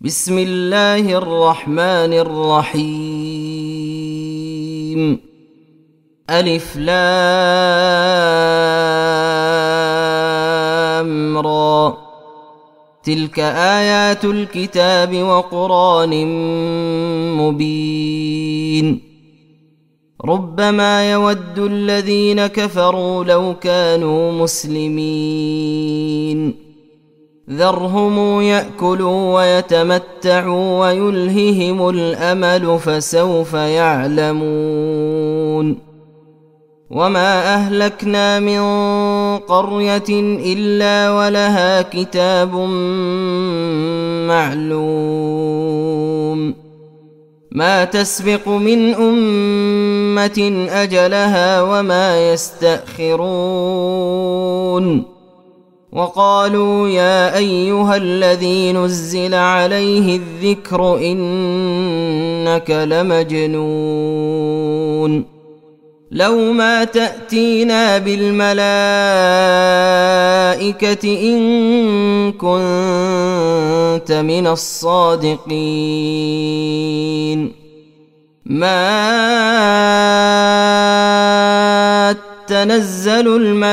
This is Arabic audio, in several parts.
بسم الله الرحمن الرحيم. ألف لام را، تلك آيات الكتاب وقرآن مبين. ربما يود الذين كفروا لو كانوا مسلمين. ذرهم يأكلوا ويتمتعوا ويلههم الأمل فسوف يعلمون. وما أهلكنا من قرية إلا ولها كتاب معلوم. ما تسبق من أمة أجلها وما يستأخرون. وقالوا يا أيها الذي نزل عليه الذكر إنك لمجنون. لو ما تأتينا بالملائكة إن كنت من الصادقين. ما تنزل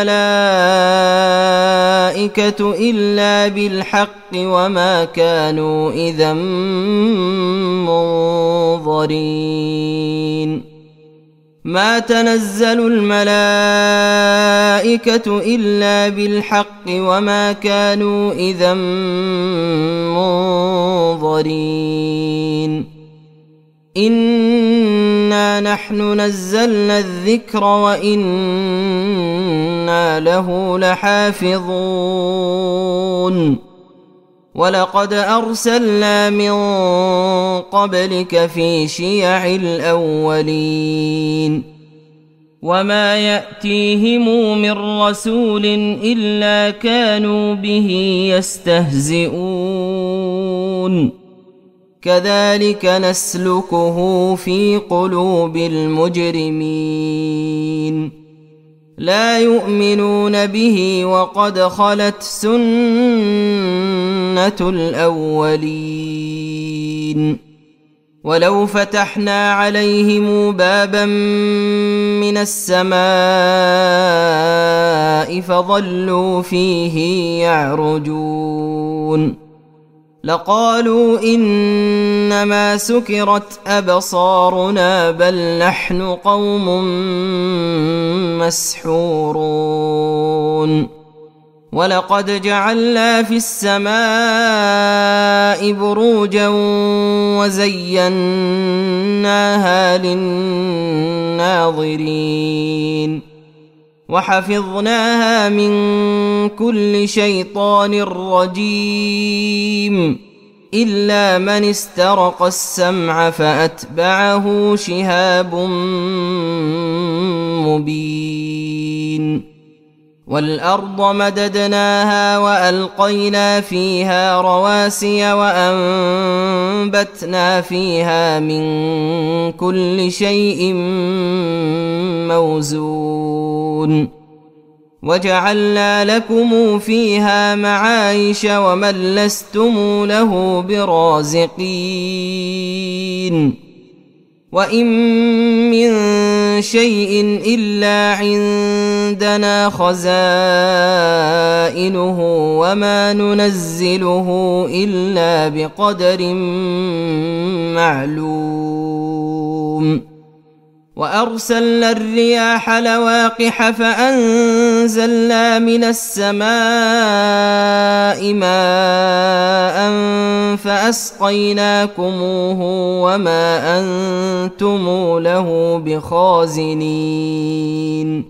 الملائكة إلا بالحق وما كانوا إذا منظرين. ما تنزل الملائكة إلا بالحق وما كانوا إذا منظرين. إنا نحن نزلنا الذكر وإنا له لحافظون. ولقد أرسلنا من قبلك في شيع الأولين. وما يأتيهم من رسول إلا كانوا به يستهزئون. كذلك نسلكه في قلوب المجرمين. لا يؤمنون به وقد خلت سنة الأولين. ولو فتحنا عليهم بابا من السماء فظلوا فيه يعرجون لقالوا إنما سكرت أبصارنا بل نحن قوم مسحورون. ولقد جعلنا في السماء بروجا وزيناها للناظرين وحفظناها من كل شيطان رجيم إلا من استرق السمع فأتبعه شهاب مبين. والأرض مددناها وألقينا فيها رواسي وأنبتنا فيها من كل شيء موزون. وجعلنا لكم فيها معايش ومن لستم له برازقين. وإن من شيء إلا عندنا خزائنه وما ننزله إلا بقدر معلوم. وأرسلنا الرياح لواقح فأنزلنا من السماء ماء فأسقيناكموه وما أنتم له بخازنين.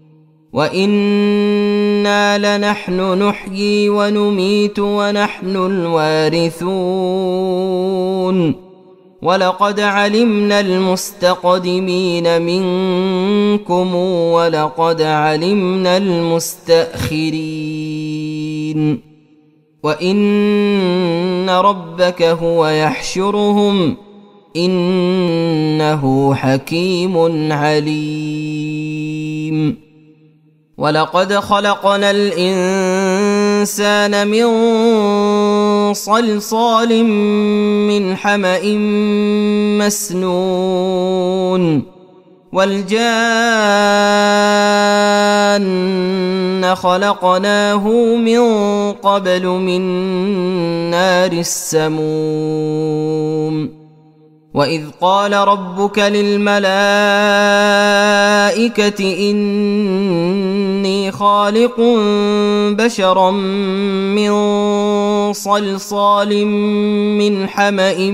وإنا لنحن نحيي ونميت ونحن الوارثون. ولقد علمنا المستقدمين منكم ولقد علمنا المستأخرين. وإن ربك هو يحشرهم إنه حكيم عليم. ولقد خلقنا الإنسان الإنسان من صلصال من حمأ مسنون والجان خلقناه من قبل من نار السموم وإذ قال ربك للملائكة إني خالق بشرا من صلصال من حمأ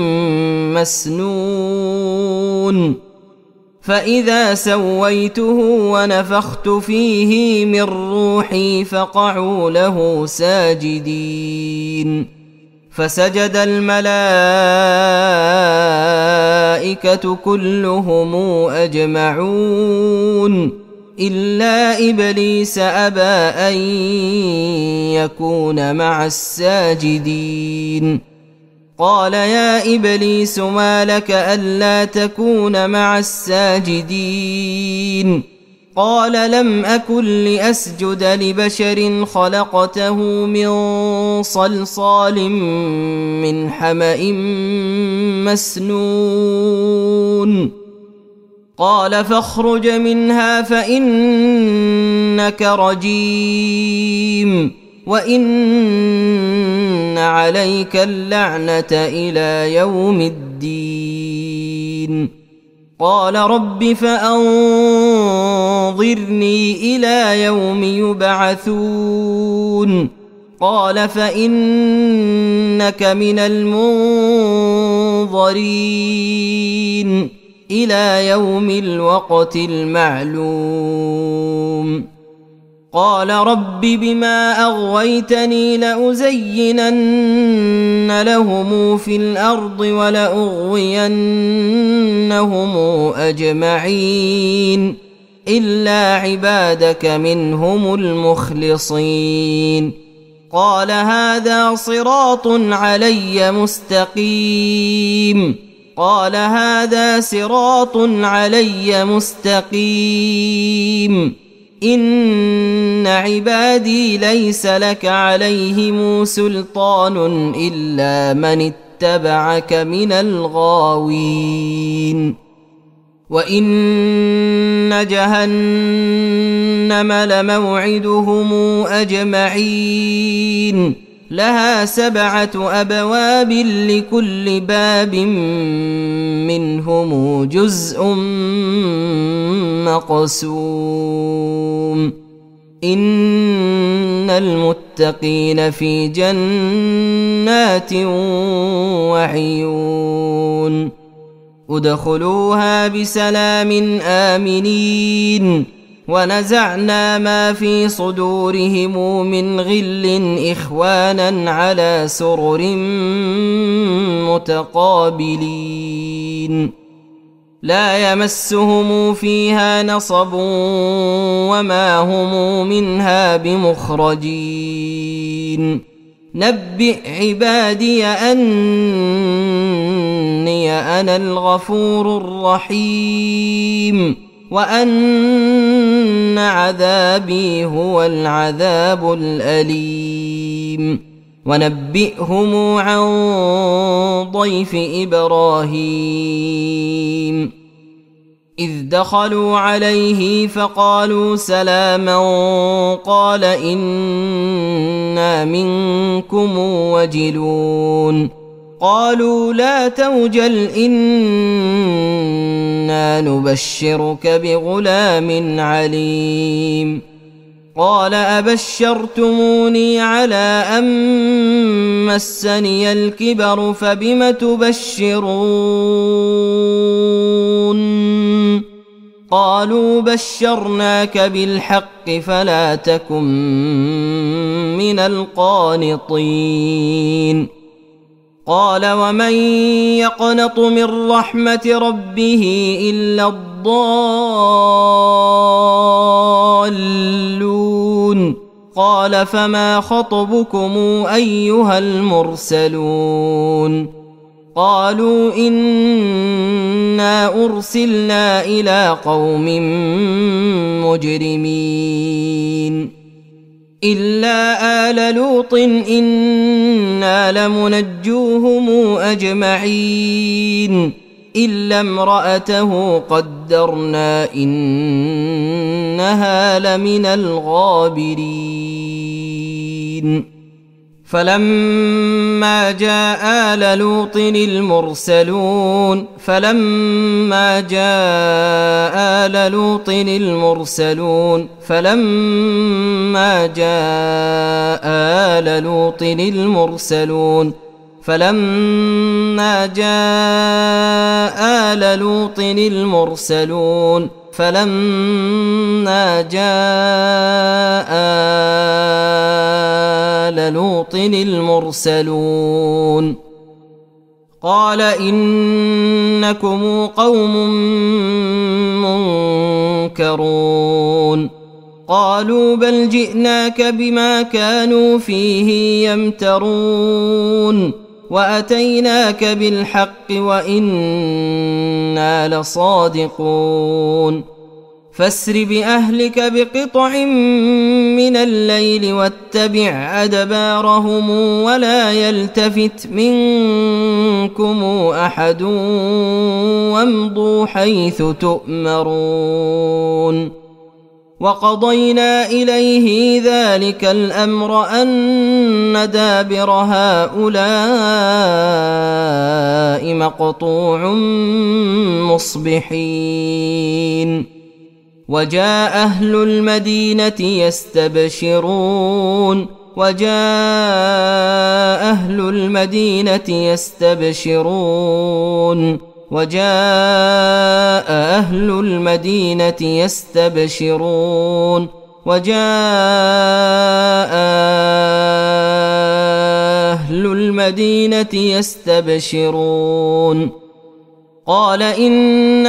مسنون فإذا سويته ونفخت فيه من روحي فقعوا له ساجدين فسجد الملائكة كلهم أجمعون إلا إبليس أبى أن يكون مع الساجدين قال يا إبليس ما لك ألا تكون مع الساجدين قال لم أكن لأسجد لبشر خلقته من صلصال من حمأ مسنون قال فاخرج منها فإنك رجيم وإن عليك اللعنة إلى يوم الدين قال رب فأنظرني إلى يوم يبعثون قال فإنك من المنظرين إلى يوم الوقت المعلوم قال رب بما أغويتني لأزينن لهم في الأرض ولأغوينهم أجمعين إلا عبادك منهم المخلصين قال هذا صراط علي مستقيم قال هذا صراط علي مستقيم إن عبادي ليس لك عليهم سلطان إلا من اتبعك من الغاوين وإن جهنم لموعدهم أجمعين لها 7 أبواب لكل باب منهم جزء مقسوم إن المتقين في جنات وعيون ادخلوها بسلام آمنين ونزعنا ما في صدورهم من غل إخوانا على سرر متقابلين لا يمسهم فيها نصب وما هم منها بمخرجين نبئ عبادي أني أنا الغفور الرحيم وأن عذابي هو العذاب الأليم ونبئهم عن ضيف إبراهيم إذ دخلوا عليه فقالوا سلاما قال إنا منكم وجلون قالوا لا توجل إنا نبشرك بغلام عليم قال أبشرتموني على أن مسني الكبر فبم تبشرون قالوا بشرناك بالحق فلا تكن من القانطين قال ومن يقنط من رحمة ربه إلا الضالون قال فما خطبكم أيها المرسلون قالوا إنا أرسلنا إلى قوم مجرمين إلا آل لوط إنا لمنجوهم أجمعين إلا امرأته قدرنا إنها لمن الغابرين فلما جاء آل لوط المرسلون فلما جاء آل لوط المرسلون قال إنكم قوم منكرون قالوا بل جئناك بما كانوا فيه يمترون وأتيناك بالحق وإنا لصادقون فاسر بأهلك بقطع من الليل واتبع أدبارهم ولا يلتفت منكم أحد وامضوا حيث تؤمرون وقضينا إليه ذلك الأمر أن دابر هؤلاء مقطوع مصبحين وجاء أهل المدينة يستبشرون وجاء أهل المدينة يستبشرون قال إن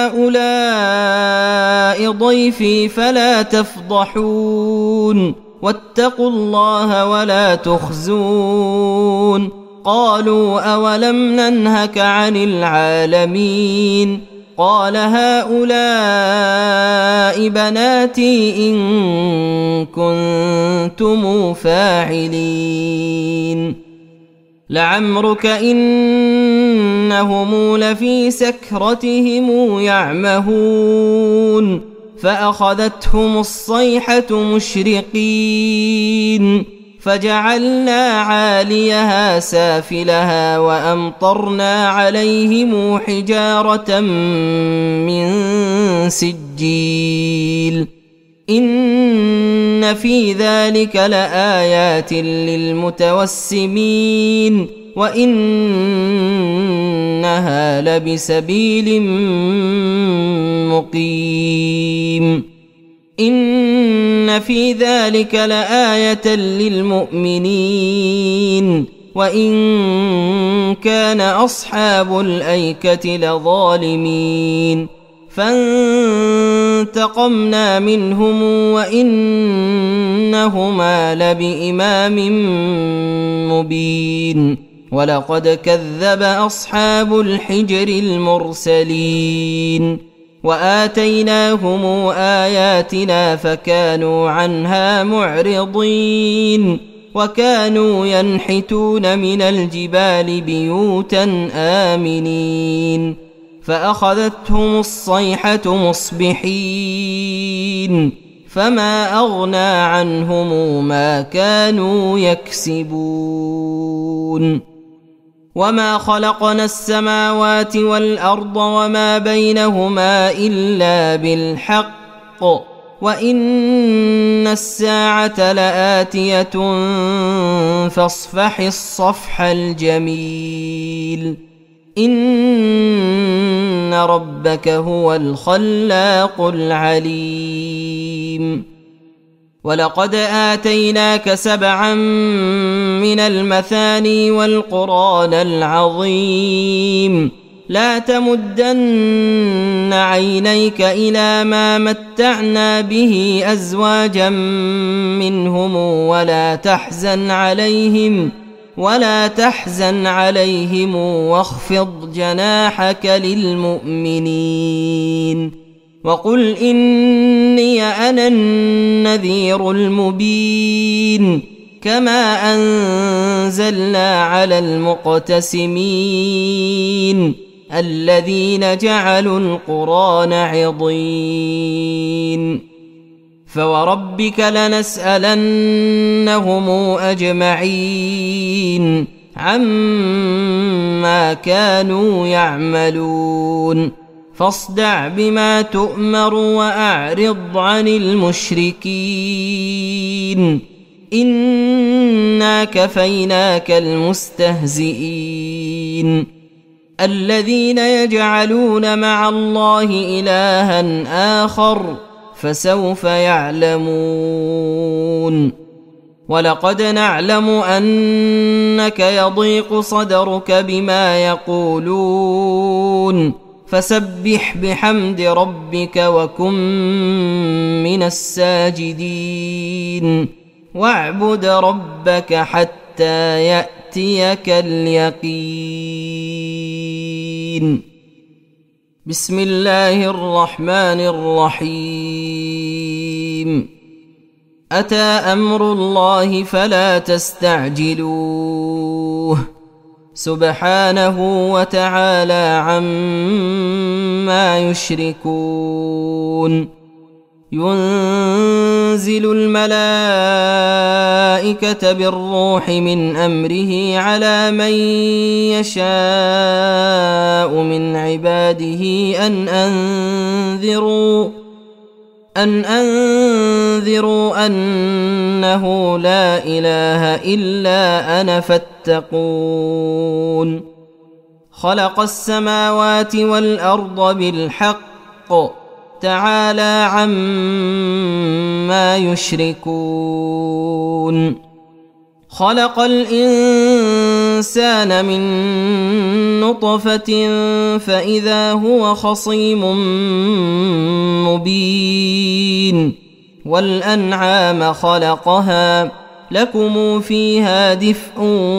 هؤلاء ضيفي فلا تفضحون واتقوا الله ولا تخزون قالوا أولم ننهك عن العالمين قال هؤلاء بناتي إن كنتم فاعلين لعمرك إنهم لفي سكرتهم يعمهون فأخذتهم الصيحة مشرقين فجعلنا عاليها سافلها وأمطرنا عليهم حجارة من سجيل إن في ذلك لآيات للمتوسمين وإنها لبسبيل مقيم إن في ذلك لآية للمؤمنين وإن كان أصحاب الأيكة لظالمين فانتقمنا منهم وإنهما لبإمام مبين ولقد كذب أصحاب الحجر المرسلين وآتيناهم آياتنا فكانوا عنها معرضين وكانوا ينحتون من الجبال بيوتا آمنين فأخذتهم الصيحة مصبحين فما أغنى عنهم ما كانوا يكسبون وما خلقنا السماوات والأرض وما بينهما إلا بالحق وإن الساعة لآتية فاصفح الصفح الجميل إن ربك هو الخلاق العليم ولقد آتيناك 7 من المثاني والقرآن العظيم لا تمدن عينيك إلى ما متعنا به أزواجا منهم ولا تحزن عليهم واخفض جناحك للمؤمنين وقل إني أنا النذير المبين كما أنزلنا على المقتسمين الذين جعلوا القرآن عضين فوربك لنسألنهم أجمعين عما كانوا يعملون فاصدع بما تؤمر وأعرض عن المشركين إنا كفيناك المستهزئين الذين يجعلون مع الله إلها آخر فسوف يعلمون ولقد نعلم أنك يضيق صدرك بما يقولون فسبح بحمد ربك وكن من الساجدين واعبد ربك حتى يأتيك اليقين بسم الله الرحمن الرحيم أتى أمر الله فلا تستعجلوه سبحانه وتعالى عما يشركون ينزل الملائكة بالروح من أمره على من يشاء من عباده أن أنذروا أنه لا إله إلا أنا فاتقون خلق السماوات والأرض بالحق تعالى عما يشركون خلق الإنسان من نطفة فإذا هو خصيم مبين والأنعام خلقها لكم فيها دفء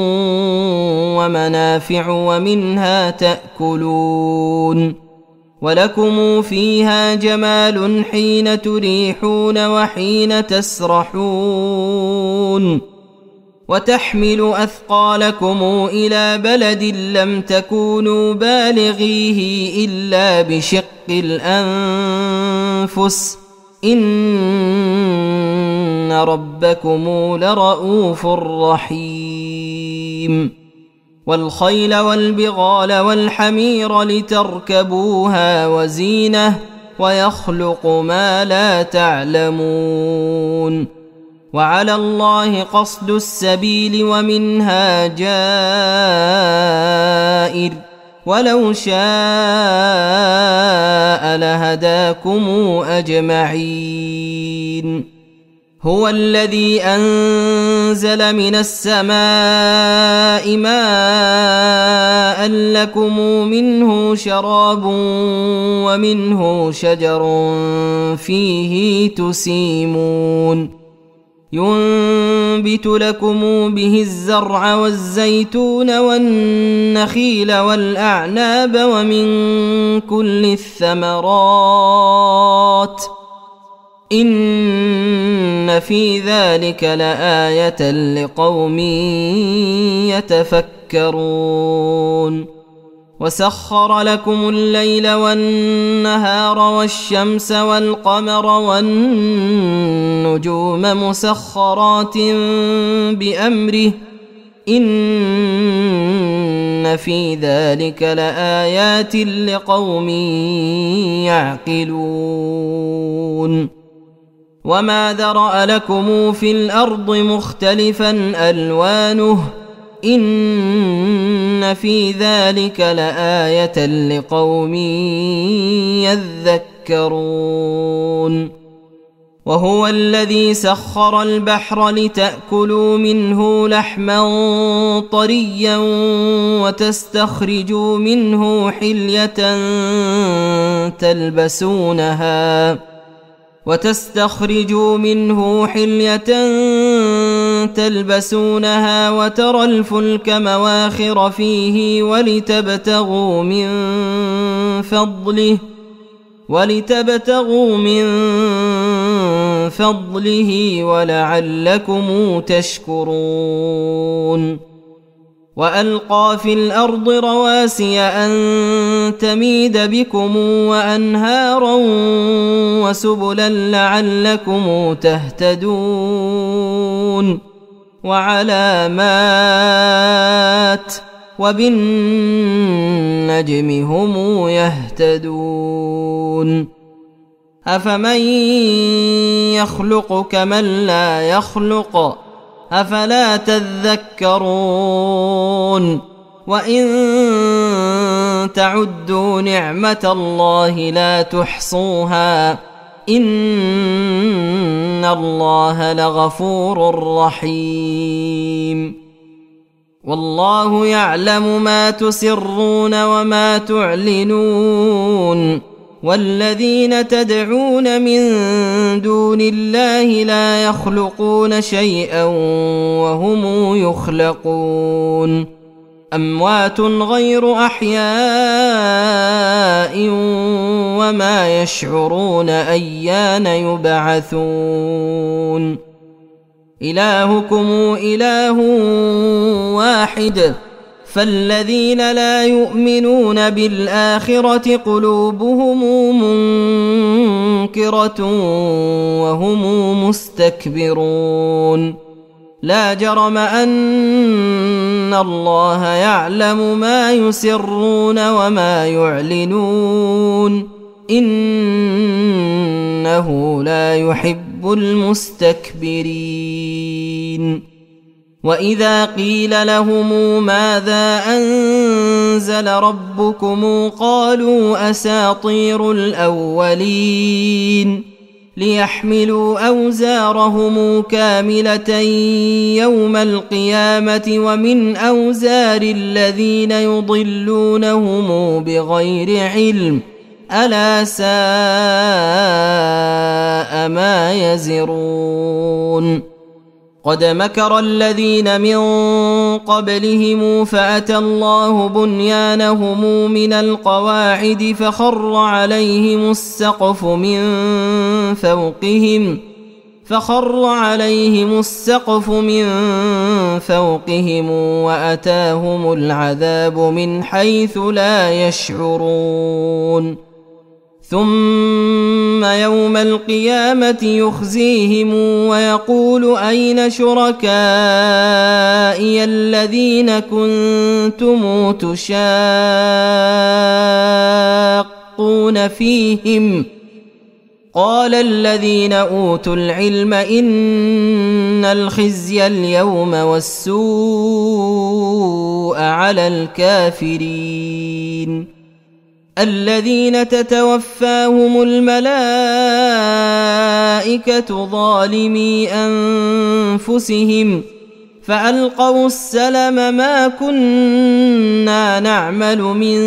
ومنافع ومنها تأكلون ولكم فيها جمال حين تريحون وحين تسرحون وتحمل أثقالكم إلى بلد لم تكونوا بالغيه إلا بشق الأنفس إن ربكم لرؤوف رحيم والخيل والبغال والحمير لتركبوها وزينة ويخلق ما لا تعلمون وعلى الله قصد السبيل ومنها جائر ولو شاء لهداكم أجمعين هو الذي أنزل من السماء ماء لكم منه شراب ومنه شجر فيه تسيمون ينبت لكم به الزرع والزيتون والنخيل والأعناب ومن كل الثمرات إن في ذلك لآية لقوم يتفكرون وسخر لكم الليل والنهار والشمس والقمر والنجوم مسخرات بأمره إن في ذلك لآيات لقوم يعقلون وما ذرأ لكم في الأرض مختلفا ألوانه إن في ذلك لآية لقوم يذكرون وهو الذي سخر البحر لتأكلوا منه لحما طريا وتستخرجوا منه حلية تلبسونها وترى الفلك مواخر فيه ولتبتغوا من فضله ولتبتغوا من فضله ولعلكم تشكرون وألقى في الأرض رواسي أن تميد بكم وأنهارا وسبلا لعلكم تهتدون وعلامات وبالنجم هم يهتدون أفمن يخلق كمن لا يخلق أفلا تذكرون وإن تعدوا نعمة الله لا تحصوها إن الله لغفور رحيم والله يعلم ما تسرون وما تعلنون والذين تدعون من دون الله لا يخلقون شيئا وهم يخلقون أموات غير أحياء وما يشعرون أيان يبعثون إلهكم إله واحد فالذين لا يؤمنون بالآخرة قلوبهم منكرة وهم مستكبرون لا جرم أن الله يعلم ما يسرون وما يعلنون إنه لا يحب المستكبرين وإذا قيل لهم ماذا أنزل ربكم قالوا أساطير الأولين ليحملوا أوزارهم كاملة يوم القيامة ومن أوزار الذين يضلونهم بغير علم ألا ساء ما يزرون قد مكر الذين من قبلهم فأتى الله بنيانهم من القواعد فخر عليهم السقف من فوقهم وأتاهم العذاب من حيث لا يشعرون ثم يوم القيامة يخزيهم ويقول أين شركائي الذين كنتم تشاقون فيهم قال الذين أوتوا العلم إن الخزي اليوم والسوء على الكافرين الذين تتوفاهم الملائكة ظالمي أنفسهم فألقوا السلم ما كنا نعمل من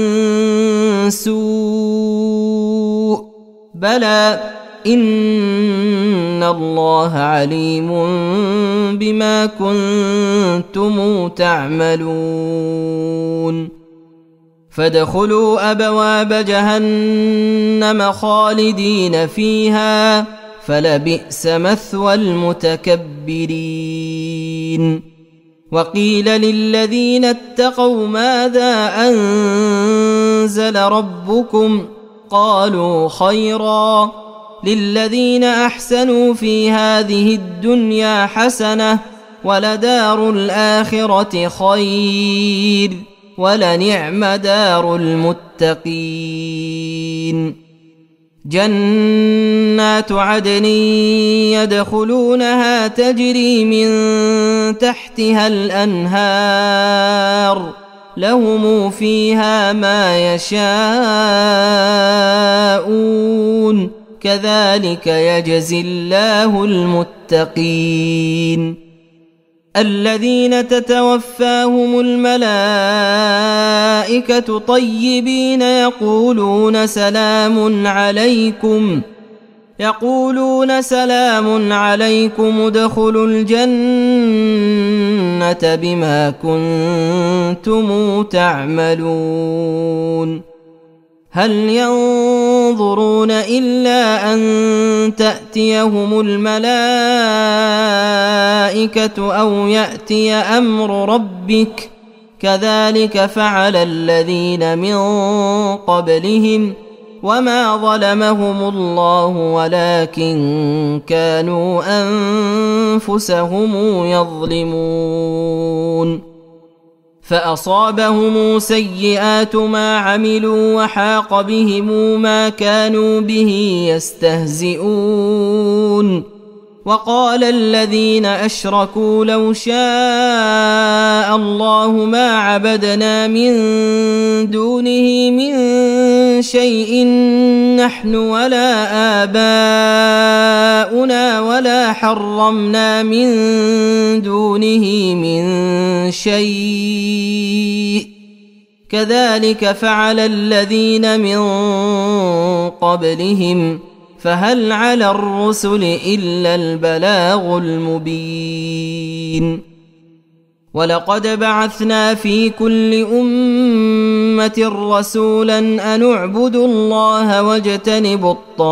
سوء بلى إن الله عليم بما كنتم تعملون فادخلوا أبواب جهنم خالدين فيها فلبئس مثوى المتكبرين وقيل للذين اتقوا ماذا أنزل ربكم قالوا خيرا للذين أحسنوا في هذه الدنيا حسنة ولدار الآخرة خير ولنعم دار المتقين جنات عدن يدخلونها تجري من تحتها الأنهار لهم فيها ما يشاءون كذلك يجزي الله المتقين الذين تتوفاهم الملائكة طيبين يقولون سلام عليكم ادخلوا الجنة بما كنتم تعملون هل ينظرون ينظرون إلا أن تأتيهم الملائكة أو يأتي أمر ربك كذلك فعل الذين من قبلهم وما ظلمهم الله ولكن كانوا أنفسهم يظلمون فأصابهم سيئات ما عملوا وحاق بهم ما كانوا به يستهزئون وقال الذين أشركوا لو شاء الله ما عبدنا من دونه من شيء نحن ولا آباؤنا ولا حرمنا من دونه من شيء كذلك فعل الذين من قبلهم فهل على الرسل إلا البلاغ المبين ولقد بعثنا في كل أمة رسولا أن اعبدوا الله واجتنبوا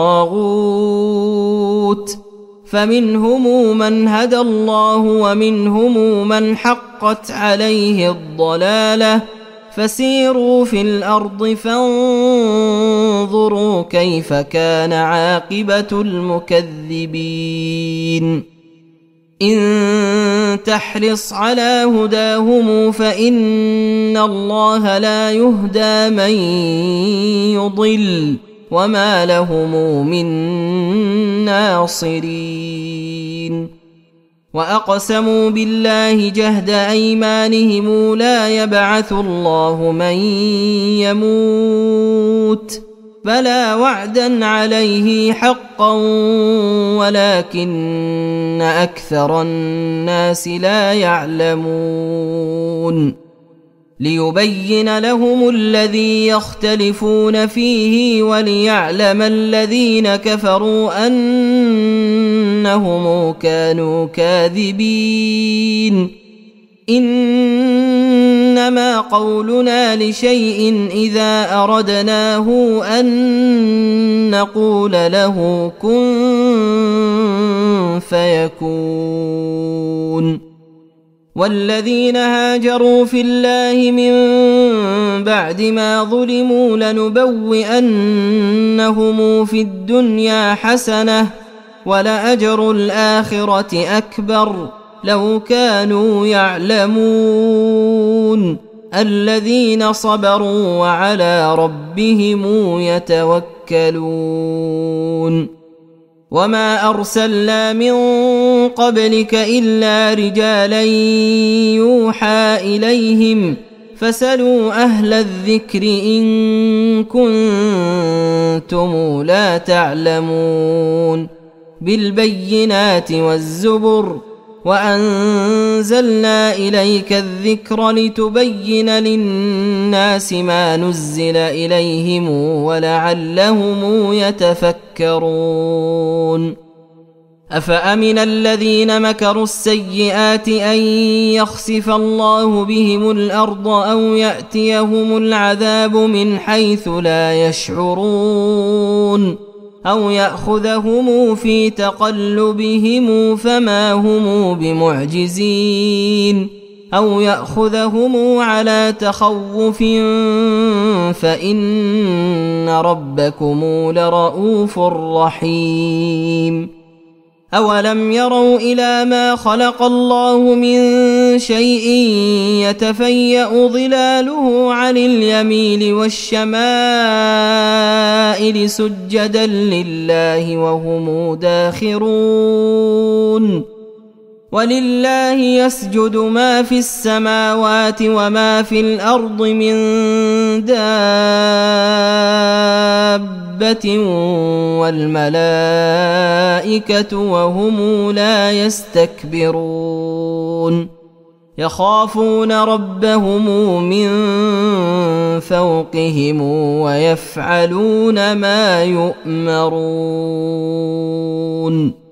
الطاغوت فمنهم من هدى الله ومنهم من حقت عليه الضلالة فسيروا في الأرض فانظروا كيف كان عاقبة المكذبين إن تحرص على هداهم فإن الله لا يهدى من يضل وما لهم من ناصرين وأقسموا بالله جهد أيمانهم لا يبعث الله من يموت بلى وعدا عليه حقا ولكن أكثر الناس لا يعلمون ليبين لهم الذي يختلفون فيه وليعلم الذين كفروا أنهم كانوا كاذبين إنما قولنا لشيء إذا أردناه أن نقول له كن فيكون والذين هاجروا في الله من بعد ما ظلموا لنبوئنهم في الدنيا حسنة ولأجر الآخرة أكبر لو كانوا يعلمون الذين صبروا وعلى ربهم يتوكلون وما أرسلنا من قبلك إلا رجالا يوحى إليهم فاسألوا أهل الذكر إن كنتم لا تعلمون بالبينات والزبر وأنزلنا إليك الذكر لتبين للناس ما نزل إليهم ولعلهم يتفكرون أفأمن الذين مكروا السيئات أن يخسف الله بهم الأرض أو يأتيهم العذاب من حيث لا يشعرون أو يأخذهم في تقلبهم فما هم بمعجزين أو يأخذهم على تخوف فإن ربكم لرؤوف رحيم أولم يروا إلى ما خلق الله من شيء يتفيأ ظلاله عن اليمين والشمائل سجدا لله وهم داخرون ولله يسجد ما في السماوات وما في الأرض من دابة والملائكة وهم لا يستكبرون يخافون ربهم من فوقهم ويفعلون ما يؤمرون